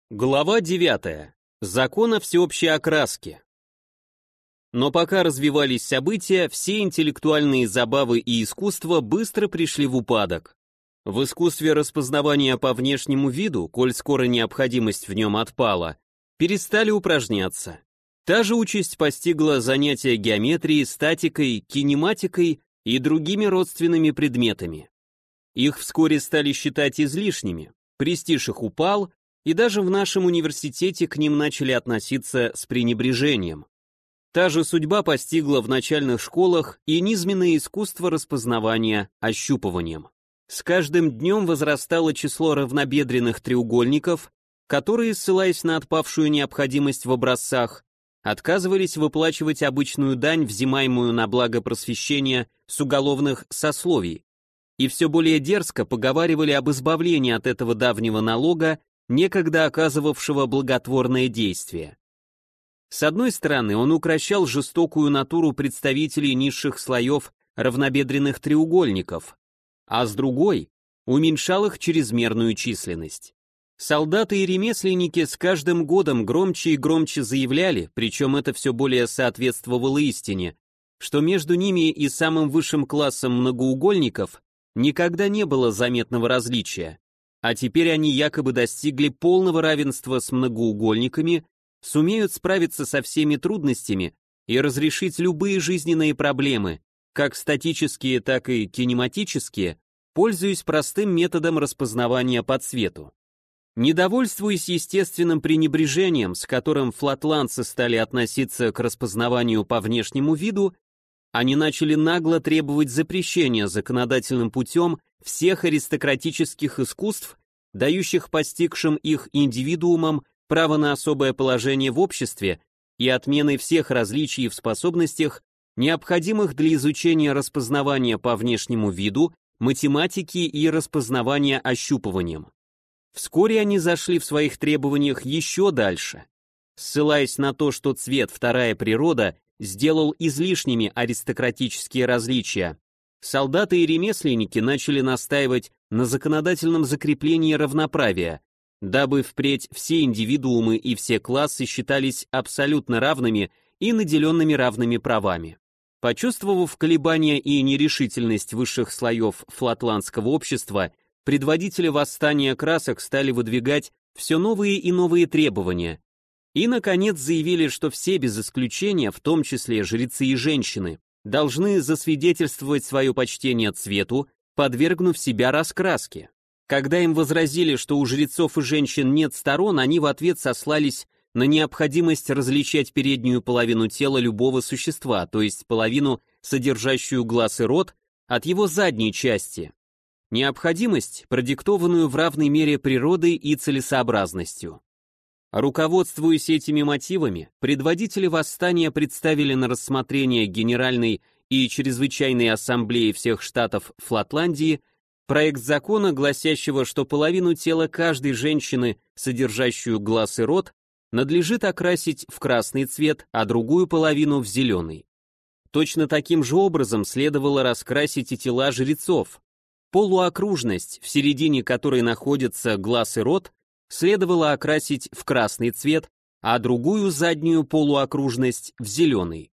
Глава 9. Закон о всеобщей окраске. Но пока развивались события, все интеллектуальные забавы и искусства быстро пришли в упадок. В искусстве распознавания по внешнему виду, коль скоро необходимость в нем отпала, перестали упражняться. Та же участь постигла занятия геометрией, статикой, кинематикой и другими родственными предметами. Их вскоре стали считать излишними, престиж их упал, и даже в нашем университете к ним начали относиться с пренебрежением. Та же судьба постигла в начальных школах и низменное искусство распознавания ощупыванием. С каждым днем возрастало число равнобедренных треугольников, которые, ссылаясь на отпавшую необходимость в образцах, отказывались выплачивать обычную дань, взимаемую на благо просвещения с уголовных сословий, и все более дерзко поговаривали об избавлении от этого давнего налога, некогда оказывавшего благотворное действие. С одной стороны, он укрощал жестокую натуру представителей низших слоев равнобедренных треугольников, а с другой – уменьшал их чрезмерную численность. Солдаты и ремесленники с каждым годом громче и громче заявляли, причем это все более соответствовало истине, что между ними и самым высшим классом многоугольников никогда не было заметного различия. А теперь они якобы достигли полного равенства с многоугольниками, сумеют справиться со всеми трудностями и разрешить любые жизненные проблемы, как статические, так и кинематические, пользуясь простым методом распознавания по цвету. Недовольствуясь естественным пренебрежением, с которым флатландцы стали относиться к распознаванию по внешнему виду, они начали нагло требовать запрещения законодательным путем всех аристократических искусств, дающих постигшим их индивидуумам право на особое положение в обществе и отмены всех различий в способностях, необходимых для изучения распознавания по внешнему виду, математики и распознавания ощупыванием. Вскоре они зашли в своих требованиях еще дальше. Ссылаясь на то, что цвет вторая природа сделал излишними аристократические различия, солдаты и ремесленники начали настаивать на законодательном закреплении равноправия, дабы впредь все индивидуумы и все классы считались абсолютно равными и наделенными равными правами. Почувствовав колебания и нерешительность высших слоев флатландского общества, предводители восстания красок стали выдвигать все новые и новые требования, и, наконец, заявили, что все без исключения, в том числе жрецы и женщины, должны засвидетельствовать свое почтение цвету, подвергнув себя раскраске. Когда им возразили, что у жрецов и женщин нет сторон, они в ответ сослались на необходимость различать переднюю половину тела любого существа, то есть половину, содержащую глаз и рот, от его задней части. Необходимость, продиктованную в равной мере природой и целесообразностью. Руководствуясь этими мотивами, предводители восстания представили на рассмотрение Генеральной и Чрезвычайной Ассамблеи всех штатов Флатландии проект закона, гласящего, что половину тела каждой женщины, содержащую глаз и рот, надлежит окрасить в красный цвет, а другую половину в зеленый. Точно таким же образом следовало раскрасить и тела жрецов. Полуокружность, в середине которой находятся глаз и рот, следовало окрасить в красный цвет, а другую заднюю полуокружность в зеленый.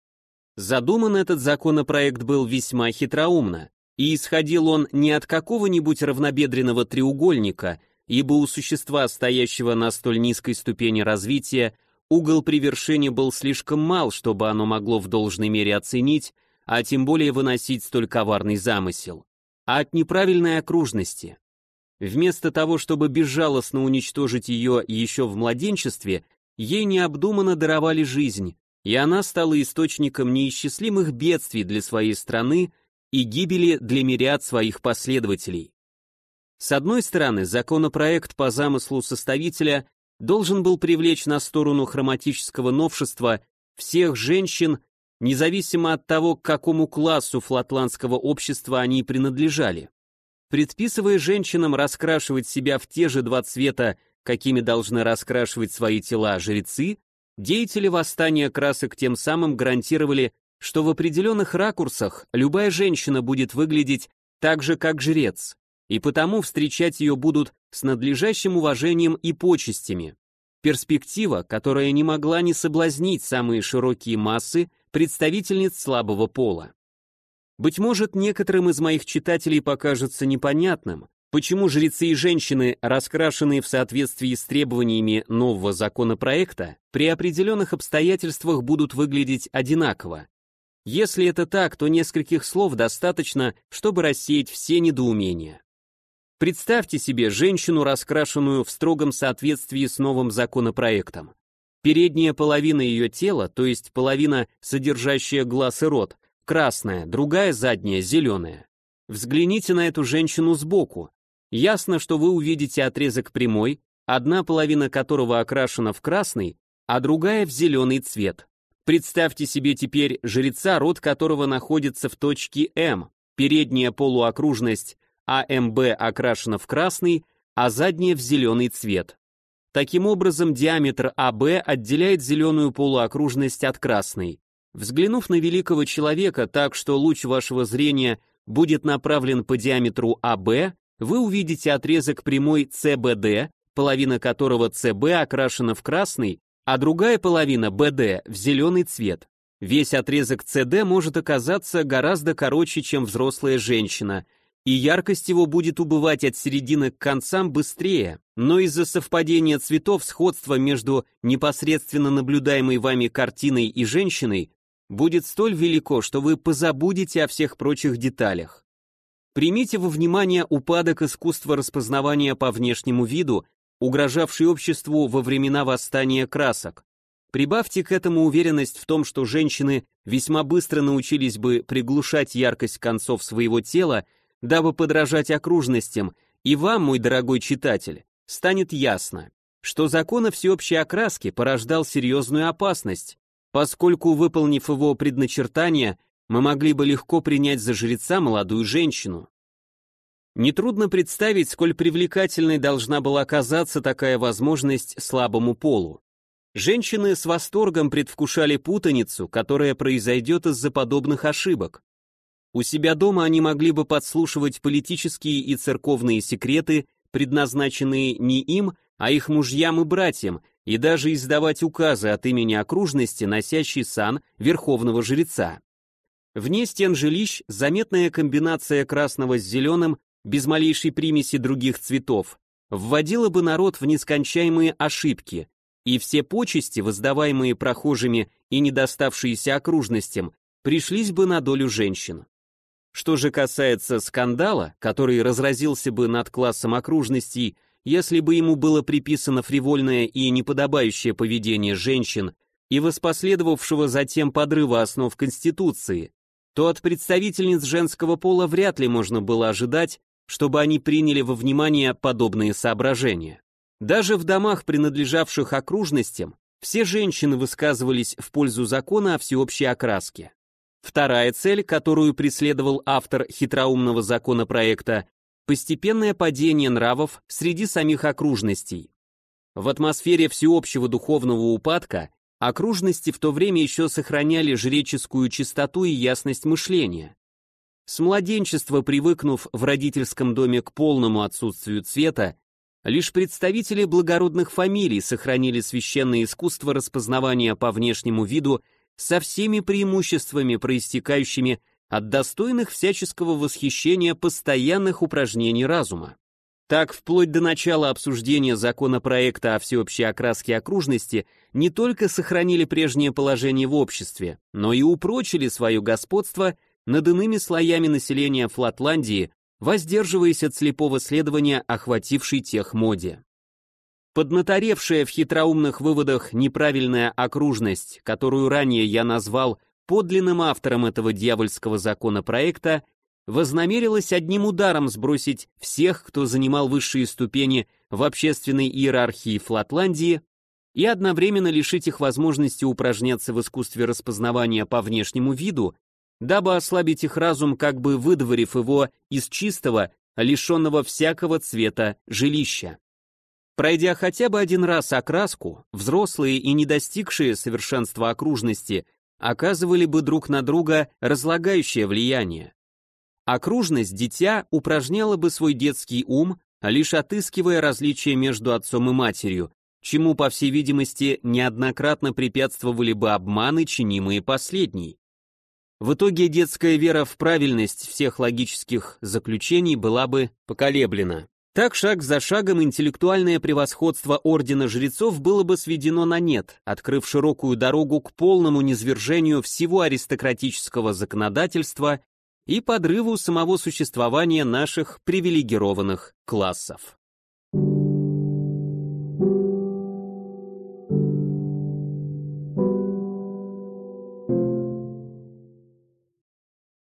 Задуман этот законопроект был весьма хитроумно, и исходил он не от какого-нибудь равнобедренного треугольника, ибо у существа, стоящего на столь низкой ступени развития, угол при вершине был слишком мал, чтобы оно могло в должной мере оценить, а тем более выносить столь коварный замысел, а от неправильной окружности. Вместо того, чтобы безжалостно уничтожить ее еще в младенчестве, ей необдуманно даровали жизнь, и она стала источником неисчислимых бедствий для своей страны и гибели для мириад своих последователей. С одной стороны, законопроект по замыслу составителя должен был привлечь на сторону хроматического новшества всех женщин, независимо от того, к какому классу флатландского общества они принадлежали. Предписывая женщинам раскрашивать себя в те же два цвета, какими должны раскрашивать свои тела жрецы, деятели восстания красок тем самым гарантировали, что в определенных ракурсах любая женщина будет выглядеть так же, как жрец. и потому встречать ее будут с надлежащим уважением и почестями. Перспектива, которая не могла не соблазнить самые широкие массы представительниц слабого пола. Быть может, некоторым из моих читателей покажется непонятным, почему жрецы и женщины, раскрашенные в соответствии с требованиями нового законопроекта, при определенных обстоятельствах будут выглядеть одинаково. Если это так, то нескольких слов достаточно, чтобы рассеять все недоумения. Представьте себе женщину, раскрашенную в строгом соответствии с новым законопроектом. Передняя половина ее тела, то есть половина, содержащая глаз и рот, красная, другая задняя зеленая. Взгляните на эту женщину сбоку. Ясно, что вы увидите отрезок прямой, одна половина которого окрашена в красный, а другая в зеленый цвет. Представьте себе теперь жреца, рот которого находится в точке М, передняя полуокружность АМБ окрашена в красный, а задняя в зеленый цвет. Таким образом, диаметр АБ отделяет зеленую полуокружность от красной. Взглянув на великого человека так, что луч вашего зрения будет направлен по диаметру АБ, вы увидите отрезок прямой СБД, половина которого СБ окрашена в красный, а другая половина БД в зеленый цвет. Весь отрезок СД может оказаться гораздо короче, чем взрослая женщина, и яркость его будет убывать от середины к концам быстрее, но из-за совпадения цветов сходство между непосредственно наблюдаемой вами картиной и женщиной будет столь велико, что вы позабудете о всех прочих деталях. Примите во внимание упадок искусства распознавания по внешнему виду, угрожавший обществу во времена восстания красок. Прибавьте к этому уверенность в том, что женщины весьма быстро научились бы приглушать яркость концов своего тела, дабы подражать окружностям, и вам, мой дорогой читатель, станет ясно, что закон о всеобщей окраске порождал серьезную опасность, поскольку, выполнив его предначертания, мы могли бы легко принять за жреца молодую женщину. Нетрудно представить, сколь привлекательной должна была оказаться такая возможность слабому полу. Женщины с восторгом предвкушали путаницу, которая произойдет из-за подобных ошибок. У себя дома они могли бы подслушивать политические и церковные секреты, предназначенные не им, а их мужьям и братьям, и даже издавать указы от имени окружности, носящей сан верховного жреца. Вне стен жилищ заметная комбинация красного с зеленым, без малейшей примеси других цветов, вводила бы народ в нескончаемые ошибки, и все почести, воздаваемые прохожими и недоставшиеся окружностям, пришлись бы на долю женщин. Что же касается скандала, который разразился бы над классом окружностей, если бы ему было приписано фривольное и неподобающее поведение женщин и воспоследовавшего затем подрыва основ Конституции, то от представительниц женского пола вряд ли можно было ожидать, чтобы они приняли во внимание подобные соображения. Даже в домах, принадлежавших окружностям, все женщины высказывались в пользу закона о всеобщей окраске. Вторая цель, которую преследовал автор хитроумного законопроекта, постепенное падение нравов среди самих окружностей. В атмосфере всеобщего духовного упадка окружности в то время еще сохраняли жреческую чистоту и ясность мышления. С младенчества привыкнув в родительском доме к полному отсутствию цвета, лишь представители благородных фамилий сохранили священное искусство распознавания по внешнему виду со всеми преимуществами, проистекающими от достойных всяческого восхищения постоянных упражнений разума. Так, вплоть до начала обсуждения законопроекта о всеобщей окраске окружности не только сохранили прежнее положение в обществе, но и упрочили свое господство над иными слоями населения Флатландии, воздерживаясь от слепого следования охватившей тех моде. Поднаторевшая в хитроумных выводах неправильная окружность, которую ранее я назвал подлинным автором этого дьявольского законопроекта, вознамерилась одним ударом сбросить всех, кто занимал высшие ступени в общественной иерархии Флатландии, и одновременно лишить их возможности упражняться в искусстве распознавания по внешнему виду, дабы ослабить их разум, как бы выдворив его из чистого, лишенного всякого цвета жилища. Пройдя хотя бы один раз окраску, взрослые и не достигшие совершенства окружности оказывали бы друг на друга разлагающее влияние. Окружность дитя упражняла бы свой детский ум, лишь отыскивая различия между отцом и матерью, чему, по всей видимости, неоднократно препятствовали бы обманы, чинимые последней. В итоге детская вера в правильность всех логических заключений была бы поколеблена. Так шаг за шагом интеллектуальное превосходство ордена жрецов было бы сведено на нет, открыв широкую дорогу к полному низвержению всего аристократического законодательства и подрыву самого существования наших привилегированных классов.